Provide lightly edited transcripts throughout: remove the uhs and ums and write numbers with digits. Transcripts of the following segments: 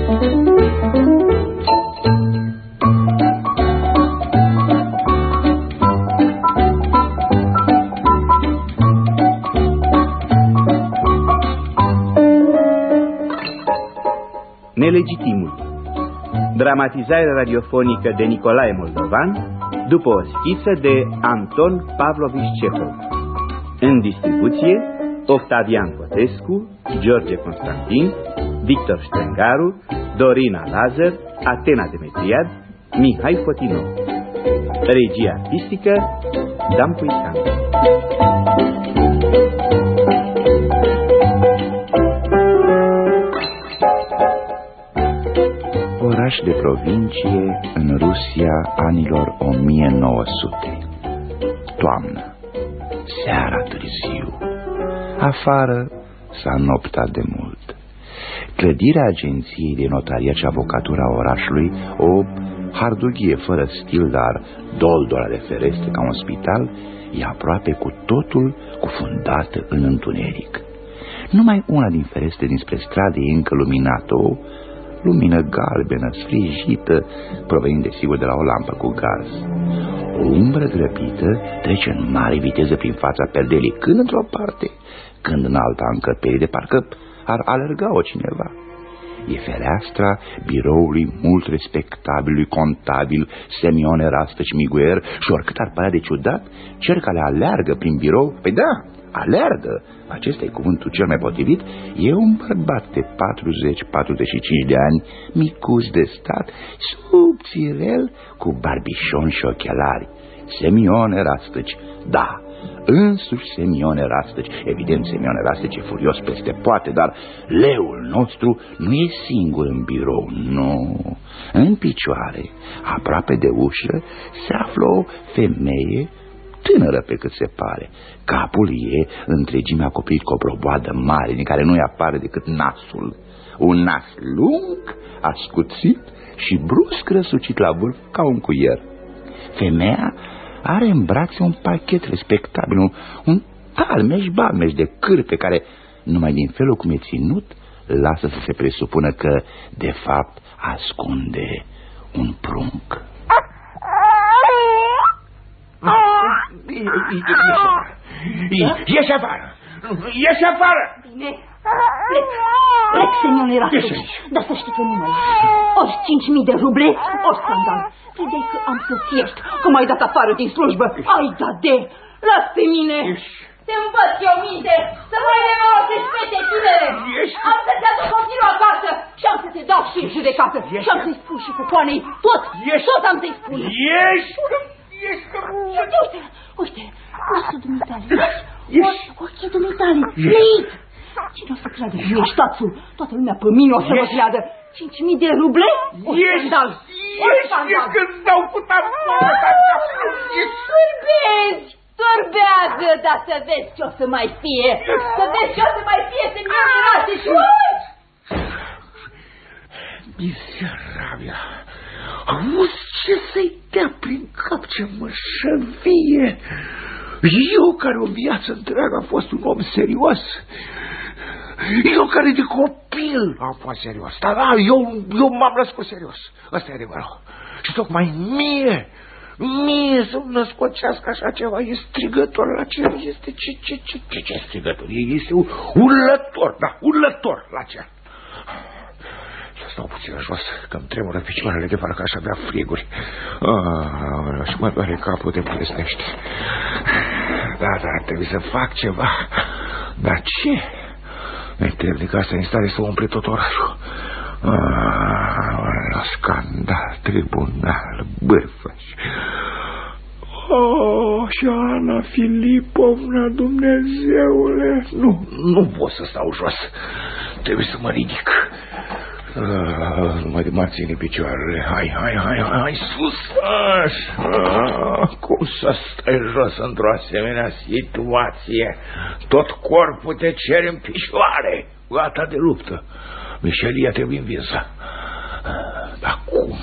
Nelegitimul. Dramatizare radiofonică de Nicolae Moldovan după o schiță de Anton Pavlovici Cehov. În distribuție Octavian Cotescu, George Constantin, Victor Strengaru, Dorina Lazar, Atena Demetriad, Mihai Fotinov. Regia artistică Dan Puican. Oraș de provincie în Rusia anilor 1900. Toamnă. Seara târziu. Afară s-a noptat de mult. Clădirea agenției de notariat și avocatura orașului, o hardughie fără stil, dar doldora de ferestre ca un spital, e aproape cu totul cufundată în întuneric. Numai una din ferestre dinspre stradă e încă luminată, o lumină galbenă, sfrijită, provenind desigur de la o lampă cu gaz. O umbră grăbită trece în mare viteză prin fața perdelii, când într-o parte, când în alta încăperii, de parcă ar alerga-o cineva. E fereastra biroului mult respectabilului contabil Semyon Erastăci Miguer și oricât ar părea de ciudat, cel care aleargă prin birou, păi da, aleargă, acesta e cuvântul cel mai potrivit, e un bărbat de 40-45 de ani, micuț de stat, subțirel, cu barbișon și ochelari. Semyon Erastăci, da, însuși Semyon Erastăci. Evident, Semyon Erastăci e furios peste poate, dar leul nostru nu e singur în birou, nu. În picioare, aproape de ușă, se află o femeie tânără pe cât se pare. Capul e întregime acoperit cu o broboadă mare, din care nu-i apare decât nasul. Un nas lung, ascuțit și brusc răsucit la vârf ca un cuier. Femeia are în brațe un pachet respectabil, un balmeș de cârpe care, numai din felul cum e ținut, lasă să se presupună că, de fapt, ascunde un prunc. Ieși afară! Ieși afară! Bine, plec, Semyon Erastăci. Dar să știi că nu mă las. Ori 5.000 de ruble, ori scandal. Credeai că am să-ți iești, că m-ai dat afară din slujbă. Ai da de, las pe mine. Te învăț eu minte, să mai nemorosești fete tinere. Am să te aduc continuu acasă și am să te dau și în judecată. Și am să-i spun și cucoanei tot, tot am să-i spun. Uite, nasul dumitale, ochii dumitale, pleit. Cine o să creadă că nu ești tațul? Toată lumea pe mine o să mă creadă. 5.000 de ruble? O scandal! Ești că-ți dau cu tampona ta! Turbezi! Turbează, dar să vezi ce o să mai fie! Să vezi ce o să mai fie, să mi-a mirase și uiți! Mizerabil! Auzi ce să-i dea prin cap, ce mășăvie! Eu care o viață întreagă am fost un om serios, eu care de copil am fost serios, dar da, eu m-am născut serios, ăsta e adevărul. Și tocmai mie să-mi născocească așa ceva, e strigător la cer, este ce strigător, este urlător, da, urlător la cer. Stau puțin jos, că-mi tremură picioarele de parcă aș avea friguri. Și mă doare capul de plesnește. Da, trebuie să fac ceva. Dar ce? Mi-e trebuie că asta e în stare să umple tot orașul. La scandal, tribunal, bârfăși. Și Ana Filipovna, Dumnezeule. Nu pot să stau jos. Trebuie să mă ridic. Nu mai ține picioarele. Hai sus. Cum să stai jos într-o asemenea situație? Tot corpul te cere în picioare. Gata de luptă. Mișelia trebuie învinsă. Dar cum?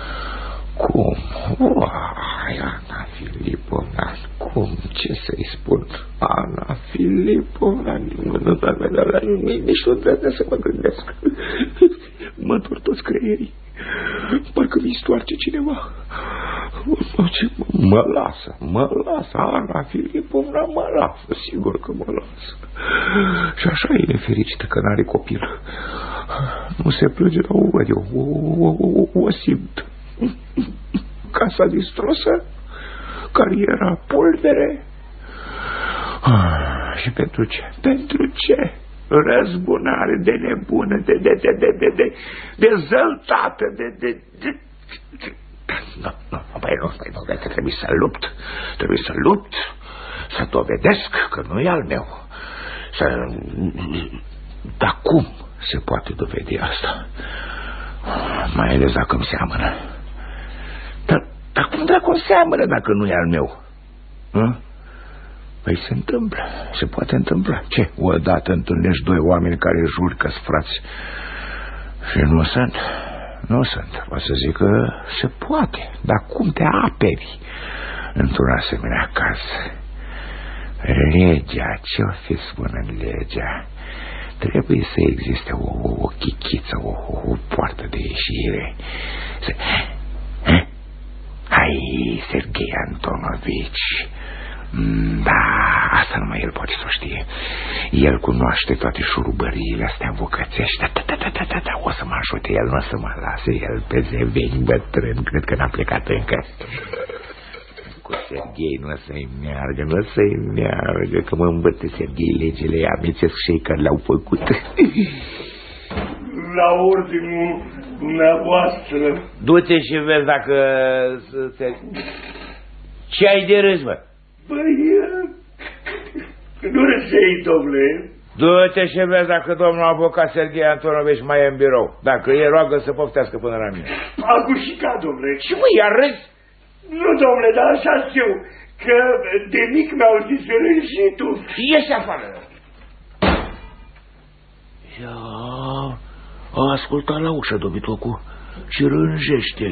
Ana Filipovna, cum? Ce să-i spun? Ana Filipovna, nici nu trebuie să mă gândesc. Mă întorc toți creierii. Parcă mi stoarce cineva. Mă lasă, Ana Filipovna mă lasă, sigur că mă lasă. Și așa e nefericită că n-are copil. Nu se plânge, dar o văd eu, o simt. Casa distrusă, cariera pulbere. Și pentru ce? Pentru ce? Răzbunare de nebună, de zăltată, Nu, trebuie să lupt, să dovedesc că nu e al meu. Dar cum se poate dovedi asta? Mai ales dacă îmi seamănă. Dar cum dracu seamănă dacă nu e al meu? Păi se întâmplă, se poate întâmpla. Ce? Odată întâlnești doi oameni care jur că-s frați și nu sunt. O să zic că se poate. Dar cum te aperi într-un asemenea caz? Legea, ce-o fi spune în legea? Trebuie să existe o chichiță, o poartă de ieșire. Hai, Serghei Antonovici. Da, asta numai el poate să o știe. El cunoaște toate șurubăriile astea învocățești. Da, o să mă ajute, el nu o să mă lase. El pe zeveni bătrân, cred că n-a plecat încă. Cu Serghei nu o să-i meargă, că mă învăță Serghei legile, amețesc și ei care le-au făcut. La ordinul dumneavoastră. Du-te și vezi dacă ce ai de râs, bă? Băi, nu râsei, domnule. Du-te și vezi dacă domnul avocat Serghei Antonovici mai e în birou. Dacă e, roagă să poftească până la mine. Agușica, domnule. Și mă, iar râzi? Nu, domnule, dar așa știu, că de mic mi-au zis rânjitul. Ieși afară. Ia, a ascultat la ușă, dobitocul, și rânjește.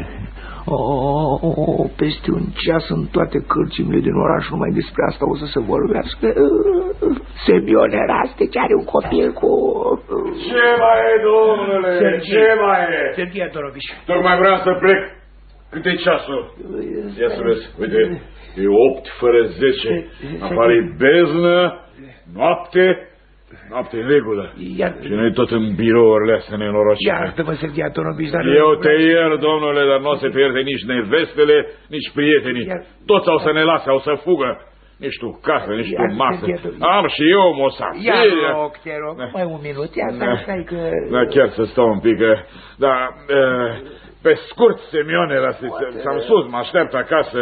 Peste un ceas în toate cărcimile din oraș, numai despre asta o să se vorbească. Semyon Erasteci are un copil cu... Ce mai e, domnule? Ce mai e? Serghei Antonovici. Tocmai vreau să plec. Cât e ceasul? Ia să vezi, uite, e 8 fără 10. Afară e beznă, noapte în regulă. Și noi tot în birourile astea nenorocite. Iartă-mă, Serghei Antonovici, dar... Eu te iert, domnule, dar nu o să pierde nici nevestele, nici prietenii. Toți au să ne lase, au să fugă. Nici tu casă, nici tu masă. Am și eu mosafir. Ia rog, te rog, mai un minut. Ia stai că... Da, chiar să stau un pic. Da, pe scurt, Semyon Erasteci, s-am sus, mă așteaptă acasă.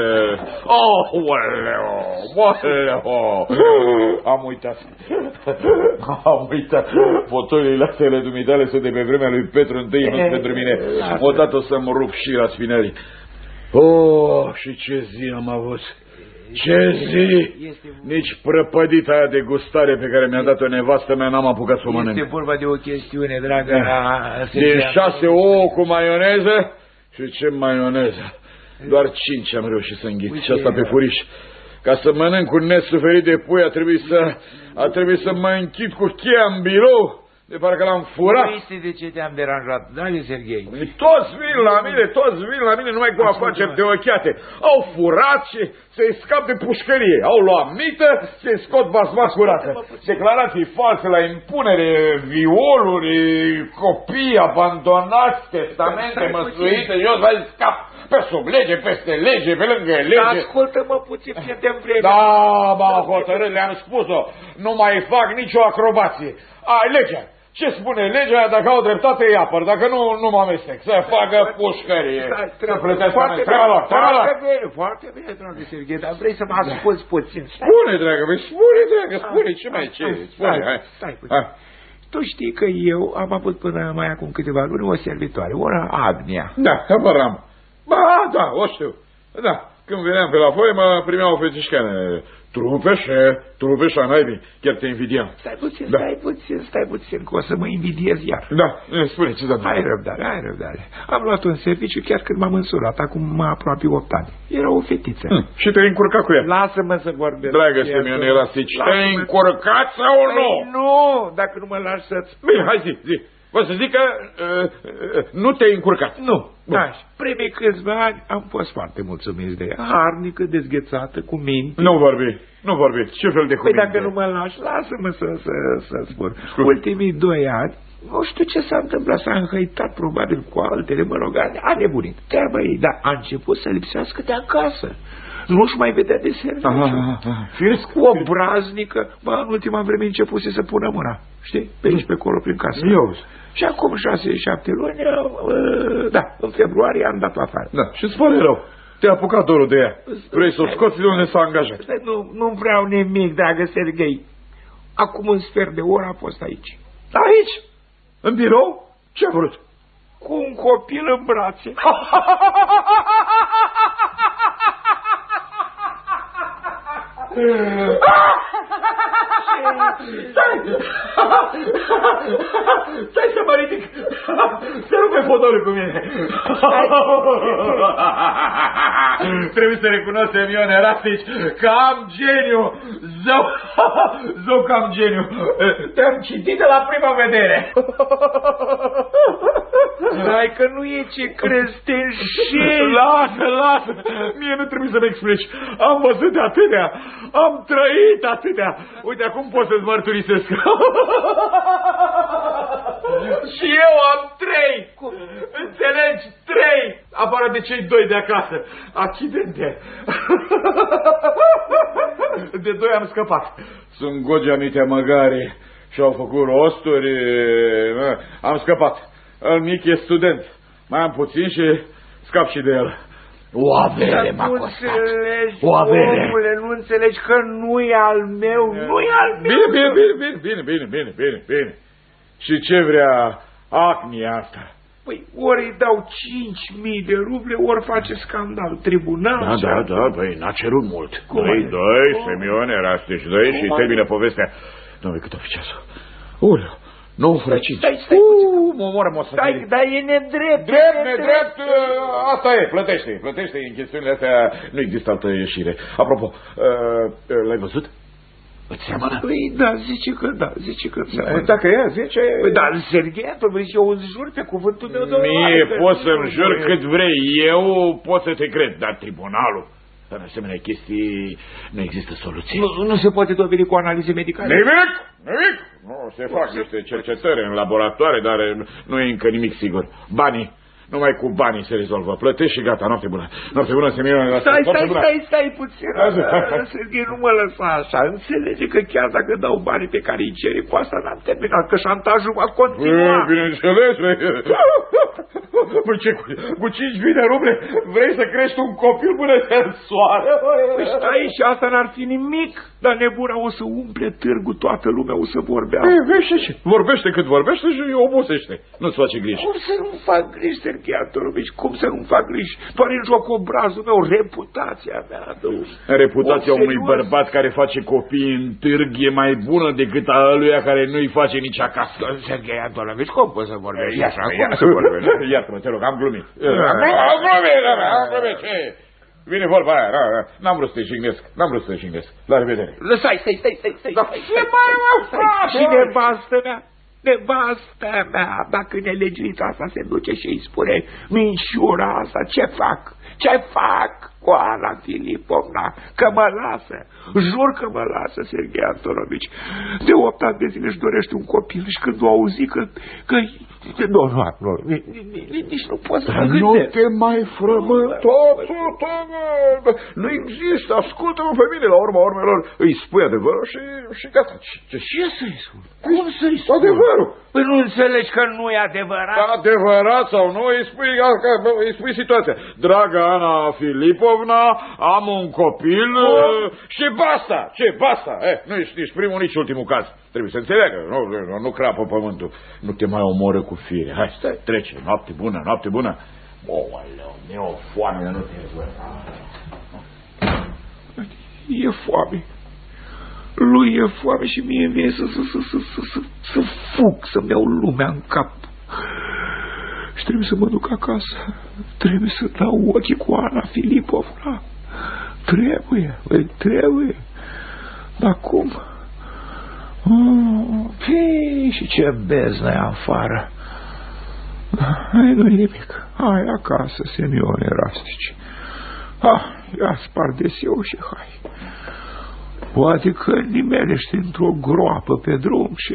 Am uitat. Fotoliile astea dumitale sunt de pe vremea lui Petru I, nu pentru mine. Odată o să-mi rup și la spinării. Și ce zi am avut. Ce zi! Nici prăpădita aia de gustare pe care mi-a dat-o nevastă mea n-am apucat să o mănânc. Este vorba de o chestiune, dragă. De 6 ouă cu maioneză și ce maioneză? Doar 5 am reușit să înghit și asta pe furiș. Ca să mănânc un nesuferit de pui a trebuit să mă închid cu cheia în birou. De parcă l-am furat. Nu este de ce te-am deranjat, dragă Serghei. Toți vin la mine numai cu afaceri de ochiate. Au furat și se scap de pușcărie. Au luat mită, se scot basma curată. Declarații false la impunere, violuri, copii abandonați, testamente măsluite. Eu să scap pe sub lege, peste lege, pe lângă lege. Ascultă-mă puțin, pierdem vreme. Da, hotărât, le-am spus-o. Nu mai fac nicio acrobație. Legea. Ce spune legea? Dacă au dreptate, îi apăr. Dacă nu mă amestec. Să facă pușcărie. Să plătească Foarte bine, dragă Serghei, dar vrei să mă asculți puțin. Spune, dragă, spune, ce mai ce? Stai puțin. Tu știi că eu am avut până mai acum câteva luni o servitoare, una Agnia. Da, apăram. Da, o știu. Da, când veneam pe la voi, mă primeau o fetișcană. Trupeșa, naibii, chiar te invidiam. Stai puțin, că o să mă invidiez iar. Da, spune, ce da. Ai răbdare. Am luat un serviciu chiar când m-am însurat, acum aproape 8 ani. Era o fetiță. Și te-ai încurcat cu ea? Lasă-mă să vorbesc. Dragă Semyon Erasteci, te-ai încurcat sau nu? Nu, dacă nu mă lași să-ți... Bine, hai zi. Vă să zic că nu te-ai încurcat. Nu, da. Primii câțiva ani am fost foarte mulțumiți de ea. Harnică, dezghețată, cu minte. Nu vorbi. Ce fel de cuvinte? Păi dacă nu mă lași, lasă-mă să spun. Ultimii 2 ani, nu știu ce s-a întâmplat, s-a înhăitat probabil cu altele, mă rog, a nebunit. Treaba ei, dar a început să lipsească de acasă. Nu-și mai vedea de serviciu. Firesc. Obraznică, în ultima vreme începuse să pună mâna. Știi? Pe aici, pe acolo, prin casă. Și acum 6-7 luni, în februarie am dat-o afară. Da, și-ți pare rău. Te-a apucat dorul de ea. Vrei să o scoți de unde s-a angajat. Nu vreau nimic, dragă Serghei. Acum un sfert de oră a fost aici. Aici? În birou? Ce-a vrut? Cu un copil în brațe. Stai să mă ridic. Să rupe fotolul cu mine. Trebuie să recunosc, Semyon Erastici, că am geniu. Zău că am geniu. Te-am citit de la prima vedere. Stai că nu e ce crezi, te înșeli. Lasă. Mie nu trebuie să-mi explici. Am văzut de atâtea. Am trăit atâtea. Uite, acum pot să-ți mărturisesc. Și eu am 3. Înțelegi? 3. Afară de cei 2 de acasă. Accidente. De 2 am scăpat. Sunt gogeamite măgare și au făcut rosturi. Am scăpat. Al mic e student. Mai am puțin și scap și de el. O avere m-a costat. O avere. Omule, nu înțelegi că nu e al meu, nu e al meu. Bine. Și ce vrea acnia asta? Păi ori îi dau 5.000 de ruble, ori face scandal. Tribunal. Da, băi, n-a cerut mult. Doi, Semyon Erastici, și termină povestea. Dom'le, cât o fi ceasul? Uleu. 9 fără 5. Stai Mă stai, dar e nedrept. Nedrept, asta e, plătește în chestiunile astea, nu există altă ieșire. Apropo, l-ai văzut? Îți seamănă? Păi da, zice că seamănă. Dacă ea zice... Păi da, Serghei, eu îți jur pe cuvântul meu, domnule. Mie poți să-mi jur cât vrei, eu pot să te cred, dar tribunalul... În asemenea chestii nu există soluție. Nu se poate dovedi cu analize medicale? Nimic! Nu, se fac niște cercetări în laboratoare, dar nu e încă nimic sigur. Banii. Numai cu banii se rezolvă. Plătești și gata, noapte bună. Noapte bună, Semyon. Stai puțin. Serghei, nu mă lăsa așa. Înțelege că chiar dacă dau banii pe care îi ceri, cu asta n-am terminat, că șantajul va continua. Bineînțeles. Păi ce, cu 5.000 de ruble vrei să crești un copil până în soare? Păi stai, și asta n-ar fi nimic. Dar nebuna o să umple târgul, toată lumea o să vorbească. Ce? Vorbește cât vorbește și obosește. Nu-ți face griji. Cum să nu fac griji, Serghei Antorovici? Cum să nu fac griji? Doar în joc obrazul meu, reputația mea. Reputația unui bărbat care face copii în târg e mai bună decât a ăluia care nu-i face nici acasă. Serghei Antorovici, cum poți să vorbești așa? Iartă-mă, te rog, am glumit. Am glumit, ce? Vine vorba aia, n-am vrut să te jignesc. La revedere. Stai. Ce mai mă faci? Și nevastă mea, dacă nelegiuită asta se duce și îi spune minciuna asta, ce fac cu Ana Filipovna? Că mă lasă. Jur că mă lasă, Serghei Antorovici. De 8 ani de zile își dorește un copil și când o auzi că... Nu, nici nu pot să mă gândesc. Nu te mai frământa, nu există, ascultă-mă pe mine, la urma urmelor, îi spui adevărul și gata. Ce să-i spun? Cum să-i spun? Adevărul. Păi nu înțelegi că nu e adevărat? Adevărat sau nu, îi spui situația. Dragă Ana Filipovna, am un copil și basta. Ce, basta? Nu ești nici primul, nici ultimul caz. Trebuie să înțeleagă, nu crapă pământul. Nu te mai omoră cu fire. Hai, stai, trece, noapte bună. Oleu, mi-e o foame, nu te văd. E foame. Lui e foame și mie vine să fug, să-mi iau lumea în cap. Și trebuie să mă duc acasă. Trebuie să dau ochii cu Ana Filipovna. Trebuie. Dar cum? Și ce beznă e afară. Nu-i nimic. Hai acasă, Semione Rastici. Ia spar deseu și hai. Poate că nimerești într-o groapă pe drum și...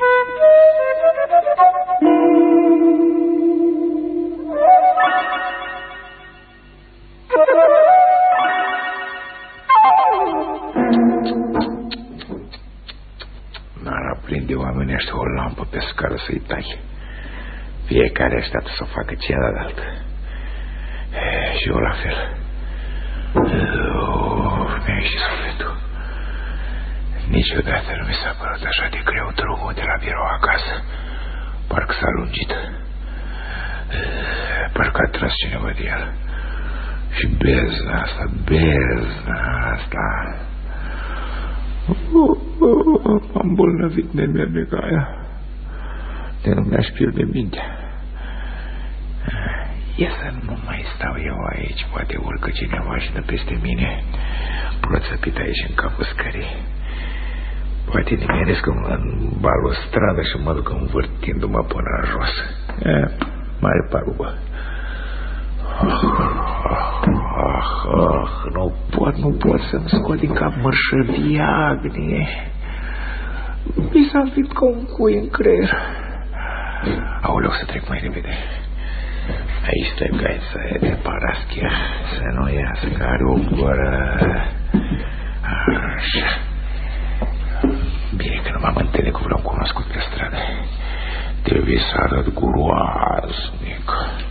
N-ar aprinde oamenii o lampă pe scară să-i tai. Fiecare așteaptă să facă cealaltă. Și eu la fel. Mi-a ieșit sufletul. Niciodată nu mi s-a părut așa de greu drumul de la birou acasă. Parcă s-a lungit. Parcă a tras cineva de el. Și bezna asta. M-am bolnăvit nemernică aia. De nu mi-aș pierde mintea. Ia să nu mai stau eu aici. Poate urcă cineva și dă peste mine. Plățăpit aici în capul scării. Poate nimeresc că mă îmbal o stradă și mă duc învârtindu-mă până în jos. Mare pagubă. Nu pot să-mi scot din cap mărșăviagnie. Mi s-a înfipt ca un cui în creier. Aoleu, să trec mai repede. Aici trebuie să e de Paraschia. Să nu iasă, că are o gură. Așa. Bine că nu m-am întâlnit cu vreun cunoscut pe stradă. Trebuie să arăt groaznic.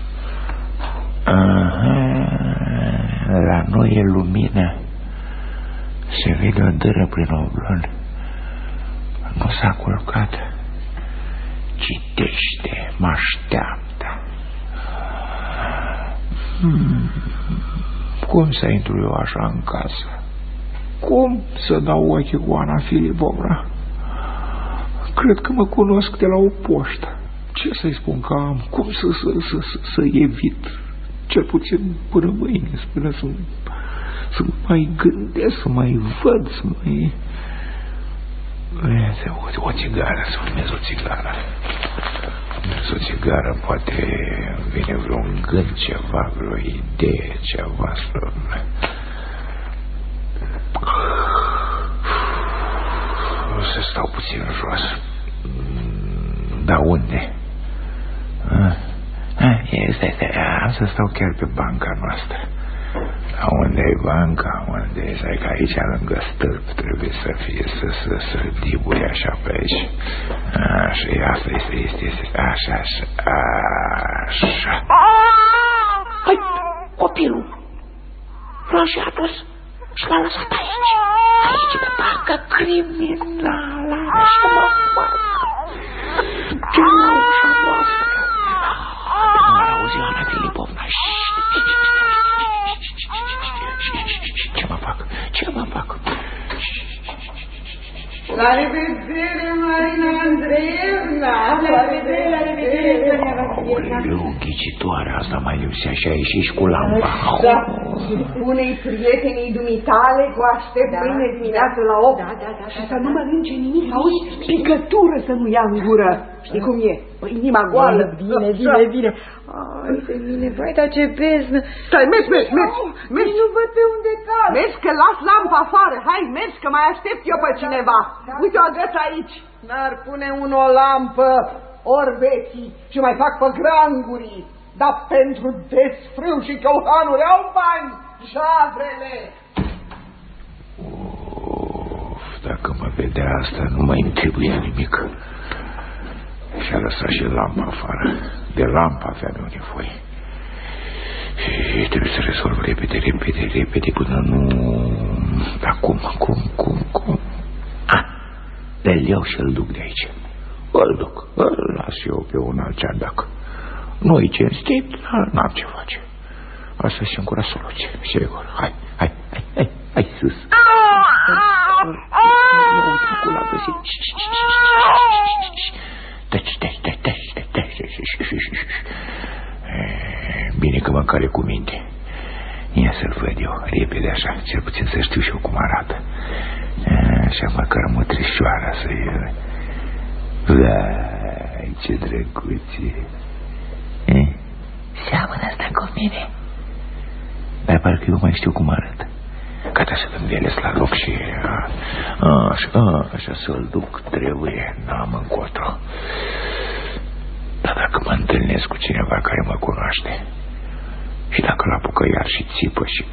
La noi e lumină. Se vede o dără prin oblon. Nu s-a culcat. Citește, mă așteaptă. Cum să intru eu așa în casă? Cum să dau ochii cu Ana Filipovna? Cred că mă cunosc de la o poștă. Ce să-i spun că am? Cum să evit? Cel puțin până mâine, până să mai gândesc, să mai văd, să mai... O țigară, să fumez o țigară. Poate vine vreun gând, ceva, vreo idee, ceva să... Să stau puțin jos. Dar unde? Stai, am să stau chiar pe banca noastră. Unde e banca? Unde e? Stai că aici lângă stâlp trebuie să fie, să dibui așa pe aici. Așa, asta este. Așa. Hai, copilul l-a și adus și l-a lăsat aici. Aici de bancă criminală. Și mă fac. Ce la ușa voastră? Nu ar auzi Ana Filipovna. Ce mă fac? La revedere, Marina Andreevna! La revedere! Aoleu, ghicitoare, asta mai lipsea și a ieșit și cu lampa. Da, și spune-i prietenii dumitale că o aștept mâine dimineață la 8. Da. Și să nu mănânce nimic, auzi? Picătură să nu ia în gură. Știi cum e? Inima goală. Bine. Ai de mine, vai, dar ce beznă. Stai, mergi. Nu văd pe unde cad. Mergi că las lampa afară. Hai, mergi că mai aștept eu pe cineva. Uite o agăț aici. N-ar pune o lampă, orbeții și mai fac pe grangurii. Dar pentru desfrâu și căuhanuri au bani, javrele. Dacă mă vedea asta, nu mai îmi trebuia nimic. Și-a lăsat și lampa afară. De lampa aveam eu nevoie. Și trebuie să rezolv repede până nu... Acum. Îl iau și îl duc de aici. Îl las eu pe un alt ceardac. Nu-i cinstit, dar n-am ce face. Asta e singura soluție, sigur. Hai sus. Acolo a găsit. Bine că măcar e cu minte. Ia să-l văd eu, repede așa, cel puțin să știu și eu cum arată. Așa măcar mătrișoara să-i... Vai, ce drăguție. mine. Dar parcă eu mai știu cum arăt. Gata să-l învelesc la loc și așa să-l duc, trebuie, n-am încotro. Dar dacă mă întâlnesc cu cineva care mă cunoaște și dacă l apucă iar și țipă și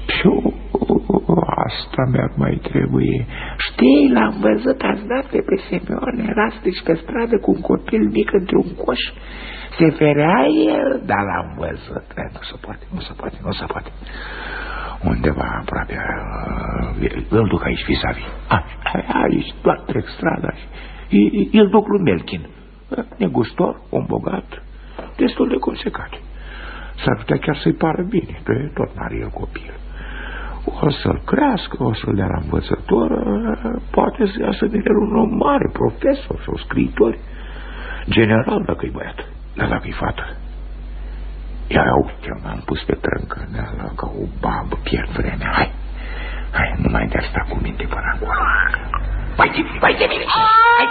asta mi-ar mai trebuie. Știi, l-am văzut azi dată pe Semyon Rastici pe stradă cu un copil mic într-un coș. Se ferea el, dar l-am văzut. Nu se poate. Undeva aproape, îl duc aici vis-a-vis. Aici, doar trec strada. Îl duc lui Melkin. Negustor, om bogat, destul de consecat. S-ar putea chiar să-i pară bine, că tot n-are el copil. O să-l crească, o să-l dea la învățător, poate să iasă din el un om mare, profesor sau scriitor, general dacă-i băiat, dar dacă-i fată. Ia uite, m-am pus pe trâncăneală ca o babă, pierd vremea. Hai, nu mai de-ar sta cu minte până acolo. Vai de mine, hai,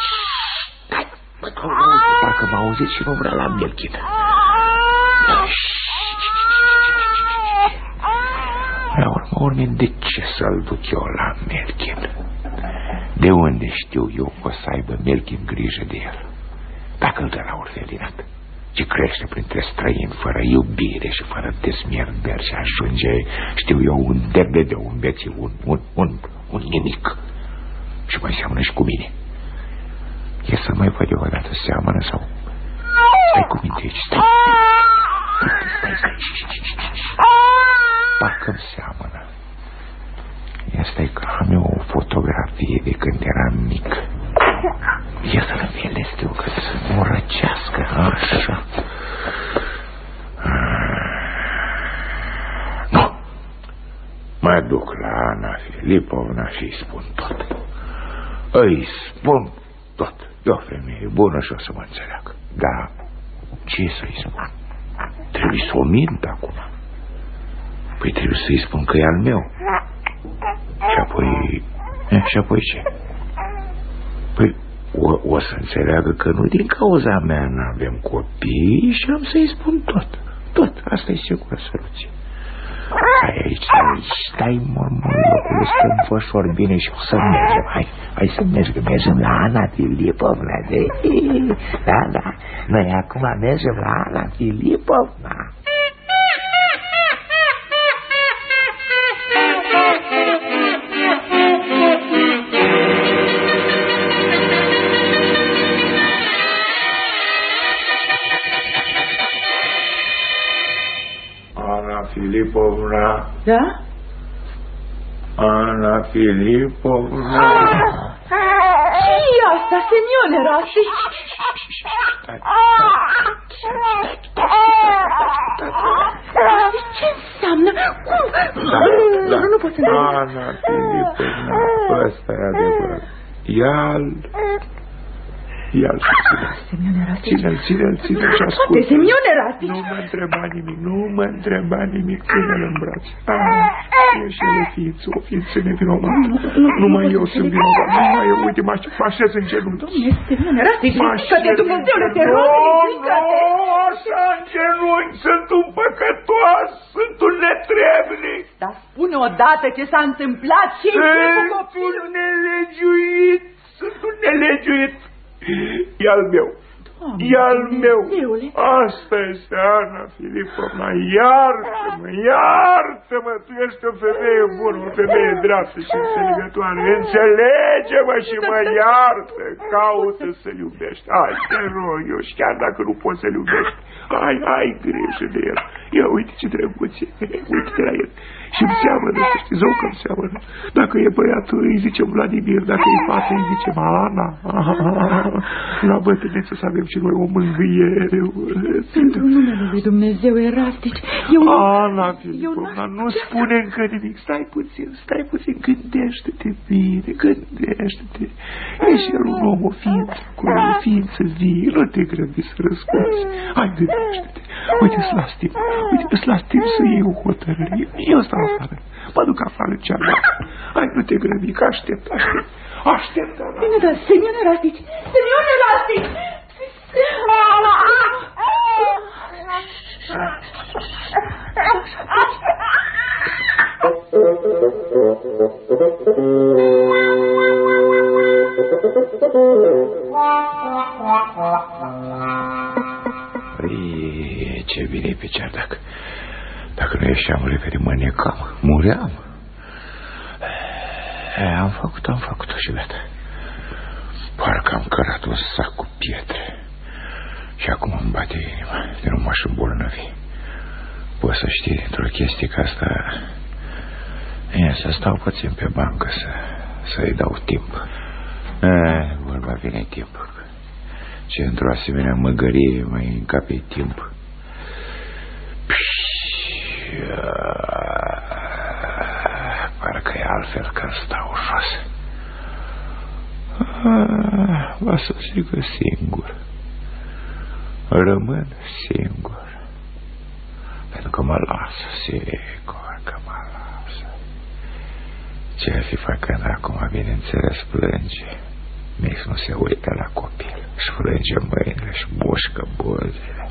parcă m-a auzit și nu vrea la Melkin. La urmă, de ce să-l duc eu la Melkin? De unde știu eu că o să aibă Melkin grijă de el? Dacă îl dă la orfelinat, ce crește printre străini, fără iubire și fără desmierberi și ajunge, știu eu, un debede, un bețiv, un nimic. Și mai seamănă și cu mine. E să mai văd eu o dată, seamănă sau... Stai cu minte aici, stai. Parcă-mi seamănă. Ia stai că am eu o fotografie de când eram mic. Ia să-l învelesc eu că să nu răcească, așa. Nu. Mă duc la Ana Filipovna și îi spun tot. Îi spun tot. E o femeie bună și o să mă înțeleagă. Dar ce să-i spun? Trebuie să o mint acum. Păi trebuie să-i spun că e al meu. Și apoi ce? Păi o să înțeleagă că nu din cauza mea n-avem copii și am să-i spun tot. Asta e sigură soluție. Stai mormolocul, să înfășor bine și o să mergem. Hai să mergem la Ana Filipovna. Da, noi acum mergem la Ana Filipovna. Filipovna. Da? Ana Filipovna. Ce-i asta, Semyon Rastici? Ce înseamnă? Cum? Nu pot să înțeleg. Ana Filipovna, ăsta e adevărat. Ia-l și ține-l și ascultă. Semyon Rastici. Nu mă întreba nimic, ține-l în brațe. Ești el o ființă nevinovată. Numai eu sunt vinovat. Numai eu, uite, mă așez în genunchi. Dom'le, Semyon Rastici, că de Dumnezeule te rog, ridică-te. Așa în genunchi, sunt un păcătos, sunt un netrebnic. Dar spune odată ce s-a întâmplat și sunt un nelegiuit. E al meu. E al meu. Asta este Ana Filipovna. Iartă-mă, tu ești o femeie bună, o femeie dreaptă și înțelegătoare. Înțelege-mă și mă iartă. Caută să-l iubești. Hai, te rog eu, și chiar dacă nu poți să-l iubești, ai grijă de el. Ia uite ce drăguț e. Uite-te la el. Și-mi seamănă, să știi, zău că-mi seamănă. Dacă e băiat, îi zicem Vladimir. Dacă e fată, îi zicem Ana. La bătrâneță să avem și noi o mângâiere. Pentru numele lui Dumnezeu, Rastici, Ana Filipovna, nu spune încă nimic. Stai puțin, gândește-te bine, gândește-te. Ești el un om, o ființă, cu o ființă vie. Nu te grăbi să răspunzi. Hai, gândește-te. Uite, îți las timp să iei o hotărâre. Eu stau afară. Mă duc afară cealaltă. Hai, nu te grăbi, că aștept. Bine, dar Semyon Rastici. Ce bine pe ceardac. Dacă nu ieșeam repede, mă necam, muream. Am făcut-o și gata. Parcă am cărat un sac cu pietre. Și acum îmi bate inima de nu m-aș îmbolnăvi. Poți să știi dintr-o chestie că asta e să stau puțin pe bancă, să-i dau timp. Vorba vine timp. Ce într-o asemenea măgărie mai încape timp. Parcă e altfel când stau jos. Va să strigă singur. Rămân singur. Pentru că mă lasă, sigur că mă lasă. Ce-ar fi făcând acum, bineînțeles, plânge. Nici nu se uită la copil. Își frânge mâinile, își mușcă buzele.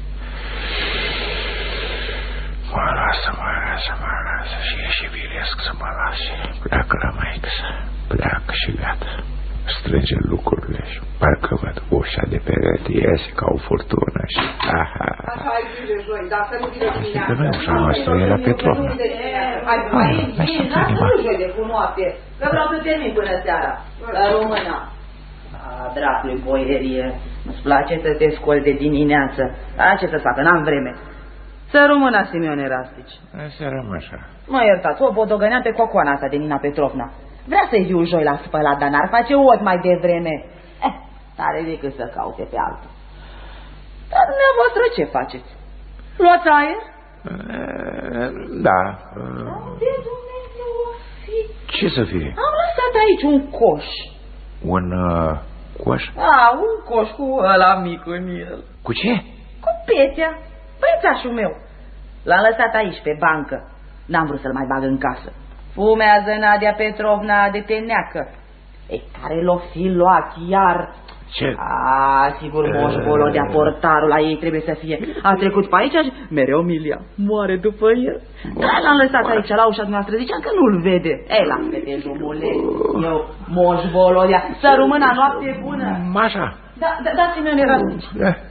Mă lasă și e și vilesc să mă lase. Pleacă la maică-sa, pleacă și gata. Strânge lucrurile și parcă văd ușa de perete iese ca o furtună și... Aha. Așa ai grijă, Joi, dacă nu vine dimineața. Că noi ușa noastră e la Petrovna. Hai, lasă-nu Joi de cu noapte, că vreau să termin până seara, la româna. Dracului boierie, îți place să te scoli de dimineață. Dar ce să facă, n-am vreme. Să rămână Simeone Rastici. Să rămân așa. Mă iertați, o bodogănea pe cocoana asta de Nina Petrovna. Vrea să-i viu Joi la spălat, dar n-ar face ochi mai devreme. N-are decât să caute pe altul. Dar dumneavoastră ce faceți? Luați aer? Da. De Dumnezeu o fi? Ce să fie? Am lăsat aici un coș. Un coș? Un coș cu ăla mic în el. Cu ce? Cu Petea, băiețașul meu. L-am lăsat aici pe bancă. N-am vrut să-l mai bag în casă. Fumează Nadia Petrovna de teneacă. Care l-o fi luat iar? Ce? Sigur, Moș Volodea, portarul la ei trebuie să fie. A trecut pe aici și mereu Milia moare după el. Dar l-am lăsat aici la ușa dumneavoastră, ziceam că nu-l vede. Lasă-te de jumule, eu, Moș Volodea, să rămână noapte bună. Mașa. Da, Simeone Rastici.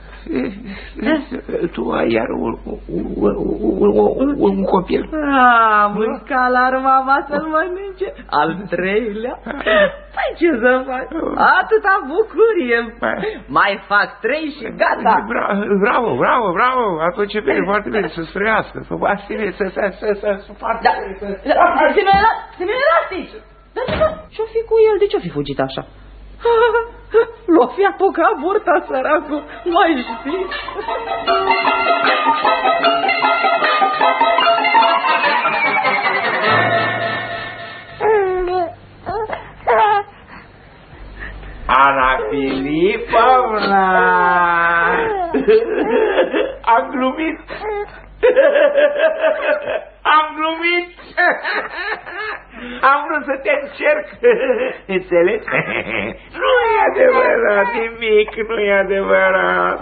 Tu ai iar un copil. Mânca la mama să-l mănânce. Al treilea. Păi ce să fac? Atâta bucurie. Mai fac 3 și gata. Bravo. Atunci e bine, foarte bine să străiască. Să facă bine, să facă. Simeone Rastici. Dar ce-o fi cu el? De ce-o fi fugit așa? L-o fi apucat burta, săracul, mai știi? Ana Filipovna! Am glumit! Am vrut să te încerc. Înțelegi? Nu e adevărat, nimic nu e adevărat.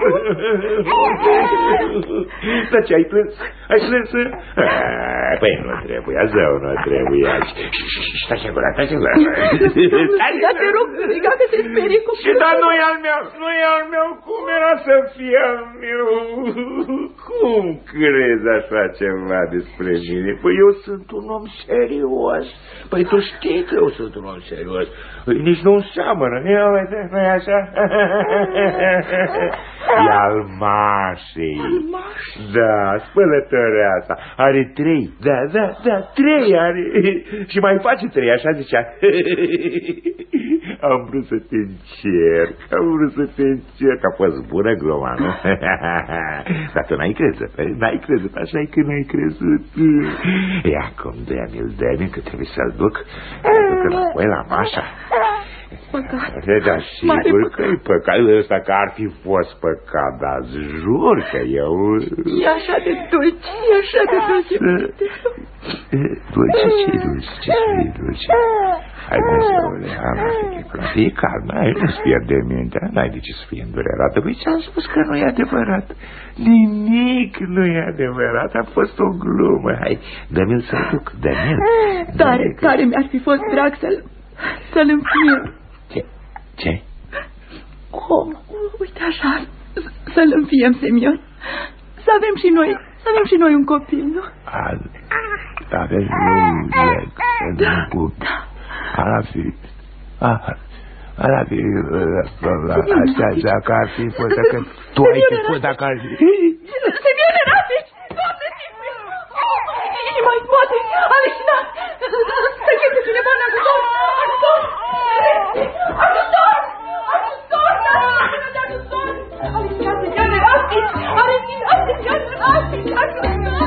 Dar ce, ai plâns? Păi nu trebuia, zău, nu trebuia. Stai ce gura. Da, te rog, zica că te sperii cu... Și dar nu e al meu, cum era să fie al meu? Cum crezi așa ceva despre mine? Păi eu sunt un om serios. Păi tu știi că eu sunt un om serios. Nici nu seamănă. Nu-i așa? E al Mașei. Da, spălătoarea asta. Are 3. Da, 3 are. Și mai face 3, așa zicea. Am vrut să te încerc. A fost bună gluma, nu? Dar tu n-ai crezut. Așa e că n-ai crezut. E acum dă-mi că trebuie să-l duc înapoi la Mașa. Păcat. Da, sigur că e păcat ăsta, că ar fi fost păcat, dar jur că eu... E așa de dulce, Dulce, ce-i dulce? Ce-i dulce? Hai, Dumnezeule, Ana, e calm, nu-ți pierde mintea, n-ai de ce să fie îndurerată. Păi ți-am spus că nu e adevărat. Nimic nu e adevărat, a fost o glumă. Hai, dă-mi-l să-l duc, dă-mi-l. Tare mi-ar fi fost drag să-l înfiem. Ce? Cum? Uite așa, să-l înfiem, senior. Să avem și noi un copil, nu? Dacă nu leg, nu ar fi, dacă ar fi fost, dacă tu ai fi fost, dacă ar fi... Senior Rastici! Doamne, inima îi poate, aleșinat! Să chete cineva în ajutor! Ajutor! Ajutor! Ajutor! Ajutor! Aleșinat, senior Rastici! Aleșinat, senior Rastici! Ajutor!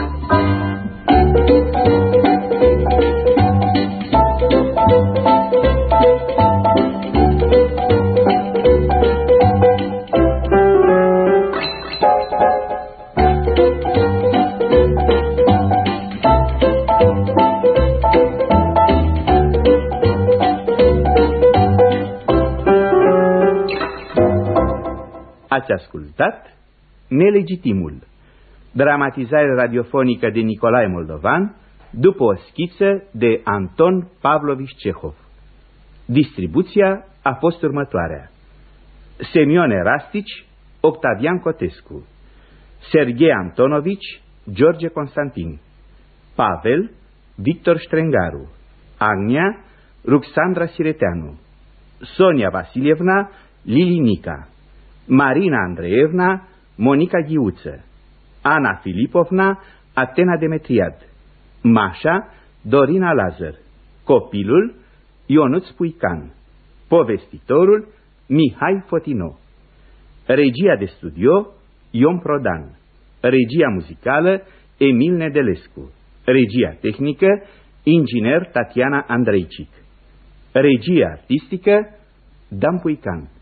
Ați ascultat Nelegitimul, dramatizare radiofonică de Nicolae Moldovan, după o schiță de Anton Pavlovici Cehov. Distribuția a fost următoarea: Semione Rastici, Octavian Cotescu, Serghei Antonovici, George Constantin, Pavel, Victor Ștrengaru, Agnia, Ruxandra Sireteanu, Sonia Vasilievna, Lilinica, Marina Andreevna, Monica Ghiuță, Ana Filipovna, Atena Demetriad, Mașa, Dorina Lazar, copilul, Ionuț Puican, povestitorul, Mihai Fotino, regia de studio, Ion Prodan, regia muzicală, Emil Nedelescu, regia tehnică, inginer Tatiana Andreicic, regia artistică, Dan Puican.